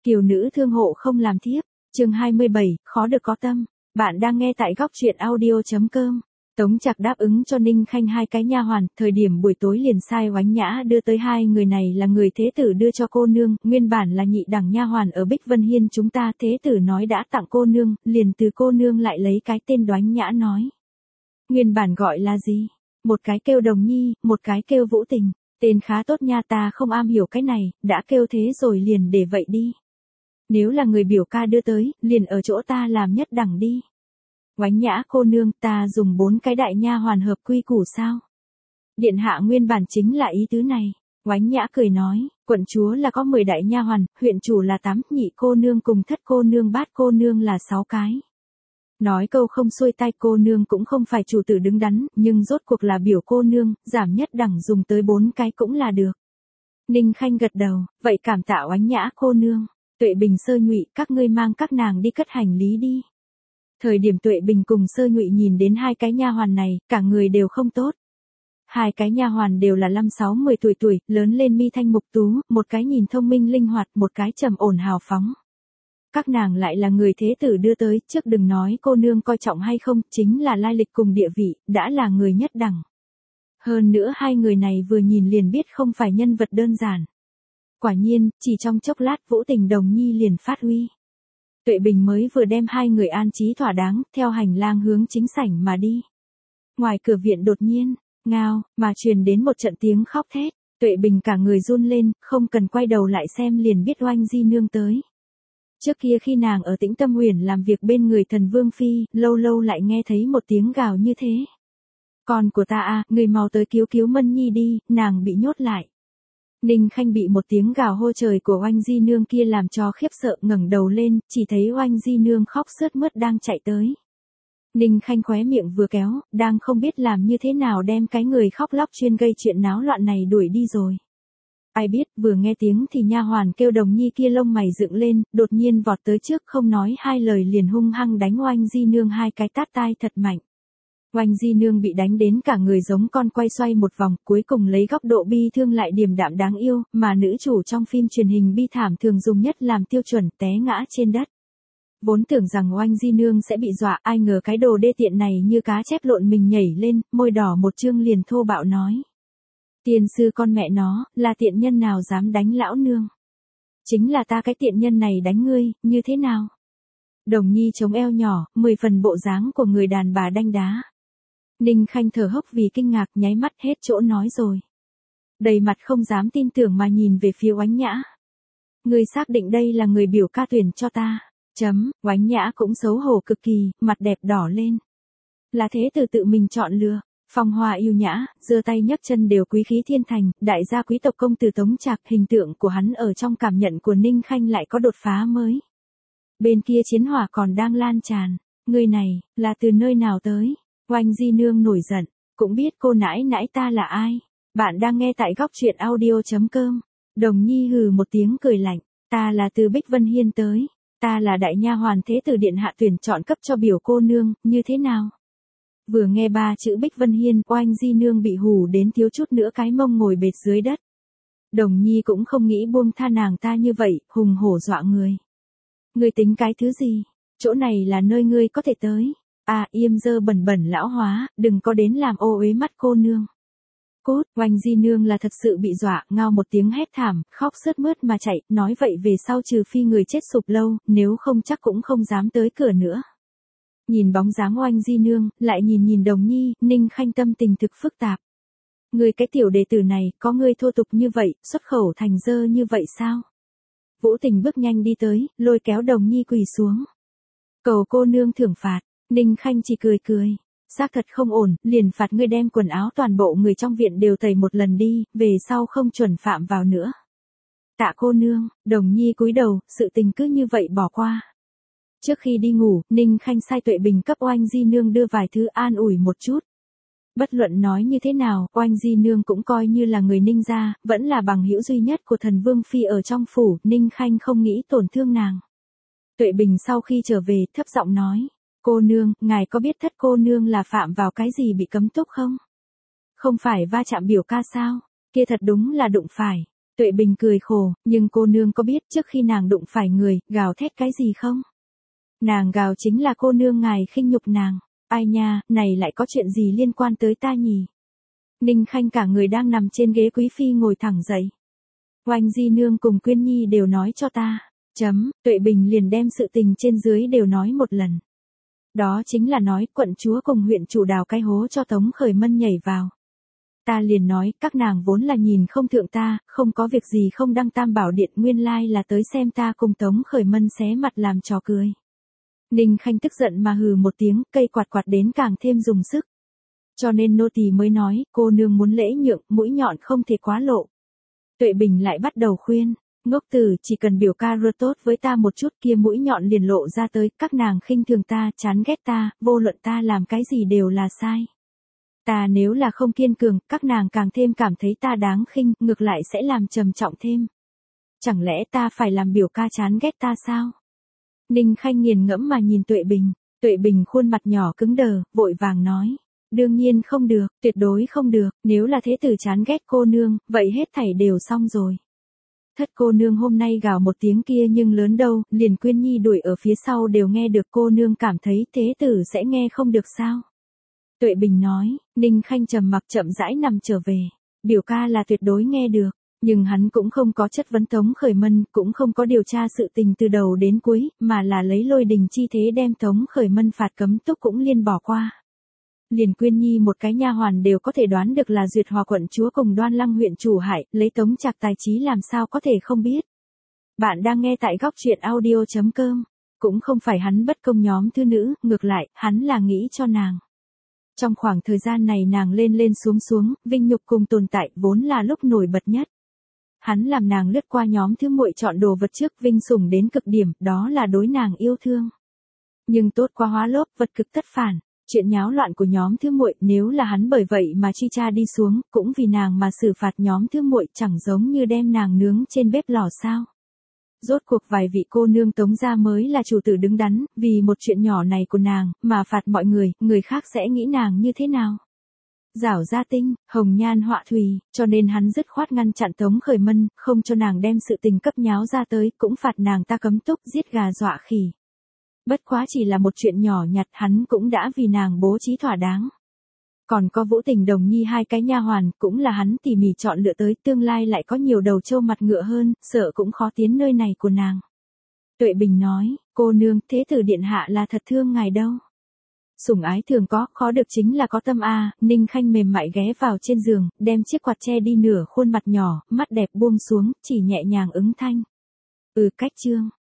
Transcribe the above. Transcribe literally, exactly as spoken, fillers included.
Kiều nữ thương hộ không làm thiếp, chương hai mươi bảy, khó được có tâm. Bạn đang nghe tại góc truyện audio chấm com. Tống Trạc đáp ứng cho Ninh Khanh hai cái nha hoàn, thời điểm buổi tối liền sai Oánh Nhã đưa tới hai người này là người thế tử đưa cho cô nương, nguyên bản là nhị đẳng nha hoàn ở Bích Vân Hiên chúng ta, thế tử nói đã tặng cô nương, liền từ cô nương lại lấy cái tên Oánh Nhã nói. Nguyên bản gọi là gì? Một cái kêu Đồng Nhi, một cái kêu Vũ Tình, tên khá tốt nha, ta không am hiểu cái này, đã kêu thế rồi liền để vậy đi. Nếu là người biểu ca đưa tới, liền ở chỗ ta làm nhất đẳng đi. Oánh Nhã cô nương, ta dùng bốn cái đại nha hoàn hợp quy củ sao? Điện hạ nguyên bản chính là ý tứ này. Oánh Nhã cười nói, quận chúa là có mười đại nha hoàn, huyện chủ là tám, nhị cô nương cùng thất cô nương bát cô nương là sáu cái. Nói câu không xuôi tay, cô nương cũng không phải chủ tử đứng đắn, nhưng rốt cuộc là biểu cô nương, giảm nhất đẳng dùng tới bốn cái cũng là được. Ninh Khanh gật đầu, vậy cảm tạ Oánh Nhã cô nương. Tuệ Bình Sơ Nhụy, các ngươi mang các nàng đi cất hành lý đi. Thời điểm Tuệ Bình cùng Sơ Nhụy nhìn đến hai cái nha hoàn này, cả người đều không tốt. Hai cái nha hoàn đều là năm sáu mười tuổi tuổi, lớn lên mi thanh mục tú, một cái nhìn thông minh linh hoạt, một cái trầm ổn hào phóng. Các nàng lại là người thế tử đưa tới, trước đừng nói cô nương coi trọng hay không, chính là lai lịch cùng địa vị, đã là người nhất đẳng. Hơn nữa hai người này vừa nhìn liền biết không phải nhân vật đơn giản. Quả nhiên, chỉ trong chốc lát Vũ Tình Đồng Nhi liền phát huy. Tuệ Bình mới vừa đem hai người an trí thỏa đáng, theo hành lang hướng chính sảnh mà đi. Ngoài cửa viện đột nhiên, ngao, mà truyền đến một trận tiếng khóc thét. Tuệ Bình cả người run lên, không cần quay đầu lại xem liền biết Oanh Di Nương tới. Trước kia khi nàng ở Tĩnh Tâm Huyền làm việc bên người thần Vương Phi, lâu lâu lại nghe thấy một tiếng gào như thế. Con của ta à, người mau tới cứu cứu Mân Nhi đi, nàng bị nhốt lại. Ninh Khanh bị một tiếng gào hô trời của Oanh Di Nương kia làm cho khiếp sợ, ngẩng đầu lên, chỉ thấy Oanh Di Nương khóc sướt mướt đang chạy tới. Ninh Khanh khóe miệng vừa kéo, đang không biết làm như thế nào đem cái người khóc lóc chuyên gây chuyện náo loạn này đuổi đi rồi. Ai biết, vừa nghe tiếng thì nha hoàn kêu Đồng Nhi kia lông mày dựng lên, đột nhiên vọt tới trước không nói hai lời liền hung hăng đánh Oanh Di Nương hai cái tát tai thật mạnh. Oanh Di Nương bị đánh đến cả người giống con quay xoay một vòng, cuối cùng lấy góc độ bi thương lại điềm đạm đáng yêu, mà nữ chủ trong phim truyền hình bi thảm thường dùng nhất làm tiêu chuẩn, té ngã trên đất. Vốn tưởng rằng Oanh Di Nương sẽ bị dọa, ai ngờ cái đồ đê tiện này như cá chép lộn mình nhảy lên, môi đỏ một trương liền thô bạo nói. Tiên sư con mẹ nó, là tiện nhân nào dám đánh lão nương? Chính là ta cái tiện nhân này đánh ngươi, như thế nào? Đồng Nhi chống eo nhỏ, mười phần bộ dáng của người đàn bà đanh đá. Ninh Khanh thở hốc vì kinh ngạc, nháy mắt hết chỗ nói rồi. Đầy mặt không dám tin tưởng mà nhìn về phía Oánh Nhã. Ngươi xác định đây là người biểu ca tuyển cho ta. Chấm, Oánh Nhã cũng xấu hổ cực kỳ, mặt đẹp đỏ lên. Là thế tử tự mình chọn lựa, phong hoa yêu nhã, giơ tay nhấc chân đều quý khí thiên thành, đại gia quý tộc công tử Tống Trạc, hình tượng của hắn ở trong cảm nhận của Ninh Khanh lại có đột phá mới. Bên kia chiến hỏa còn đang lan tràn, người này, là từ nơi nào tới? Oanh Di Nương nổi giận, cũng biết cô nãi nãi ta là ai. Bạn đang nghe tại góc truyện audio chấm com. Đồng Nhi hừ một tiếng cười lạnh, ta là từ Bích Vân Hiên tới, ta là đại nha hoàn thế tử điện hạ tuyển chọn cấp cho biểu cô nương, như thế nào? Vừa nghe ba chữ Bích Vân Hiên, Oanh Di Nương bị hù đến thiếu chút nữa cái mông ngồi bệt dưới đất. Đồng Nhi cũng không nghĩ buông tha nàng ta như vậy, hùng hổ dọa người. Ngươi tính cái thứ gì? Chỗ này là nơi ngươi có thể tới. À, im dơ bẩn bẩn lão hóa, đừng có đến làm ô uế mắt cô nương. Cốt, Oanh Di Nương là thật sự bị dọa, ngao một tiếng hét thảm, khóc sướt mướt mà chạy, nói vậy về sau trừ phi người chết sụp lâu, nếu không chắc cũng không dám tới cửa nữa. Nhìn bóng dáng Oanh Di Nương, lại nhìn nhìn Đồng Nhi, Ninh Khanh tâm tình thực phức tạp. Người cái tiểu đệ tử này, có người thô tục như vậy, xuất khẩu thành dơ như vậy sao? Vũ Tình bước nhanh đi tới, lôi kéo Đồng Nhi quỳ xuống. Cầu cô nương thưởng phạt. Ninh Khanh chỉ cười cười, xác thật không ổn, liền phạt ngươi đem quần áo toàn bộ người trong viện đều tẩy một lần đi, về sau không chuẩn phạm vào nữa. Tạ cô nương, Đồng Nhi cúi đầu, sự tình cứ như vậy bỏ qua. Trước khi đi ngủ, Ninh Khanh sai Tuệ Bình cấp Oanh Di Nương đưa vài thứ an ủi một chút. Bất luận nói như thế nào, Oanh Di Nương cũng coi như là người Ninh gia, vẫn là bằng hữu duy nhất của thần Vương Phi ở trong phủ, Ninh Khanh không nghĩ tổn thương nàng. Tuệ Bình sau khi trở về, thấp giọng nói. Cô nương, ngài có biết thất cô nương là phạm vào cái gì bị cấm túc không? Không phải va chạm biểu ca sao? Kia thật đúng là đụng phải. Tuệ Bình cười khổ, nhưng cô nương có biết trước khi nàng đụng phải người, gào thét cái gì không? Nàng gào chính là cô nương ngài khinh nhục nàng. Ai nha, này lại có chuyện gì liên quan tới ta nhỉ? Ninh Khanh cả người đang nằm trên ghế quý phi ngồi thẳng dậy. Oanh Di nương cùng Quyên Nhi đều nói cho ta. Chấm, Tuệ Bình liền đem sự tình trên dưới đều nói một lần. Đó chính là nói quận chúa cùng huyện chủ đào cái hố cho Tống Khởi Mân nhảy vào. Ta liền nói các nàng vốn là nhìn không thượng ta, không có việc gì không đăng Tam Bảo Điện, nguyên lai là tới xem ta cùng Tống Khởi Mân xé mặt làm trò cười. Ninh Khanh tức giận mà hừ một tiếng, cây quạt quạt đến càng thêm dùng sức. Cho nên nô tỳ mới nói, cô nương muốn lễ nhượng, mũi nhọn không thể quá lộ. Tuệ Bình lại bắt đầu khuyên, ngốc tử, chỉ cần biểu ca rơ tốt với ta một chút kia mũi nhọn liền lộ ra tới, các nàng khinh thường ta, chán ghét ta, vô luận ta làm cái gì đều là sai. Ta nếu là không kiên cường, các nàng càng thêm cảm thấy ta đáng khinh, ngược lại sẽ làm trầm trọng thêm. Chẳng lẽ ta phải làm biểu ca chán ghét ta sao? Ninh Khanh nghiền ngẫm mà nhìn Tuệ Bình, Tuệ Bình khuôn mặt nhỏ cứng đờ, vội vàng nói. Đương nhiên không được, tuyệt đối không được, nếu là thế tử chán ghét cô nương, vậy hết thảy đều xong rồi. Thất cô nương hôm nay gào một tiếng kia nhưng lớn đâu, liền Quyên Nhi đuổi ở phía sau đều nghe được, cô nương cảm thấy thế tử sẽ nghe không được sao? Tuệ Bình nói, Ninh Khanh trầm mặc chậm rãi nằm trở về, biểu ca là tuyệt đối nghe được, nhưng hắn cũng không có chất vấn Tống Khởi Mân, cũng không có điều tra sự tình từ đầu đến cuối, mà là lấy lôi đình chi thế đem Tống Khởi Mân phạt cấm túc cũng liên bỏ qua. Liền Quyên Nhi một cái nha hoàn đều có thể đoán được là Duyệt Hòa quận chúa cùng Đoan Lăng huyện chủ hại, lấy Tống Trạc tài trí làm sao có thể không biết. Bạn đang nghe tại góc truyện audio chấm com, cũng không phải hắn bất công nhóm thư nữ, ngược lại, hắn là nghĩ cho nàng. Trong khoảng thời gian này nàng lên lên xuống xuống, vinh nhục cùng tồn tại vốn là lúc nổi bật nhất. Hắn làm nàng lướt qua nhóm thứ muội chọn đồ vật trước, vinh sủng đến cực điểm, đó là đối nàng yêu thương. Nhưng tốt quá hóa lốp, vật cực tất phản. Chuyện nháo loạn của nhóm thứ muội, nếu là hắn bởi vậy mà chi cha đi xuống, cũng vì nàng mà xử phạt nhóm thứ muội, chẳng giống như đem nàng nướng trên bếp lò sao. Rốt cuộc vài vị cô nương Tống gia mới là chủ tử đứng đắn, vì một chuyện nhỏ này của nàng, mà phạt mọi người, người khác sẽ nghĩ nàng như thế nào? Giảo gia tinh, hồng nhan họa thùy, cho nên hắn dứt khoát ngăn chặn Tống Khởi Mân, không cho nàng đem sự tình cấp nháo ra tới, cũng phạt nàng ta cấm túc, giết gà dọa khỉ. Bất quá chỉ là một chuyện nhỏ nhặt, hắn cũng đã vì nàng bố trí thỏa đáng. Còn có Vũ Tình Đồng Nhi hai cái nha hoàn, cũng là hắn tỉ mỉ chọn lựa tới, tương lai lại có nhiều đầu trâu mặt ngựa hơn, sợ cũng khó tiến nơi này của nàng. Tuệ Bình nói, cô nương, thế tử điện hạ là thật thương ngài đâu. Sủng ái thường có, khó được chính là có tâm a. Ninh Khanh mềm mại ghé vào trên giường, đem chiếc quạt che đi nửa khuôn mặt nhỏ, mắt đẹp buông xuống, chỉ nhẹ nhàng ứng thanh. Ừ, cách chương.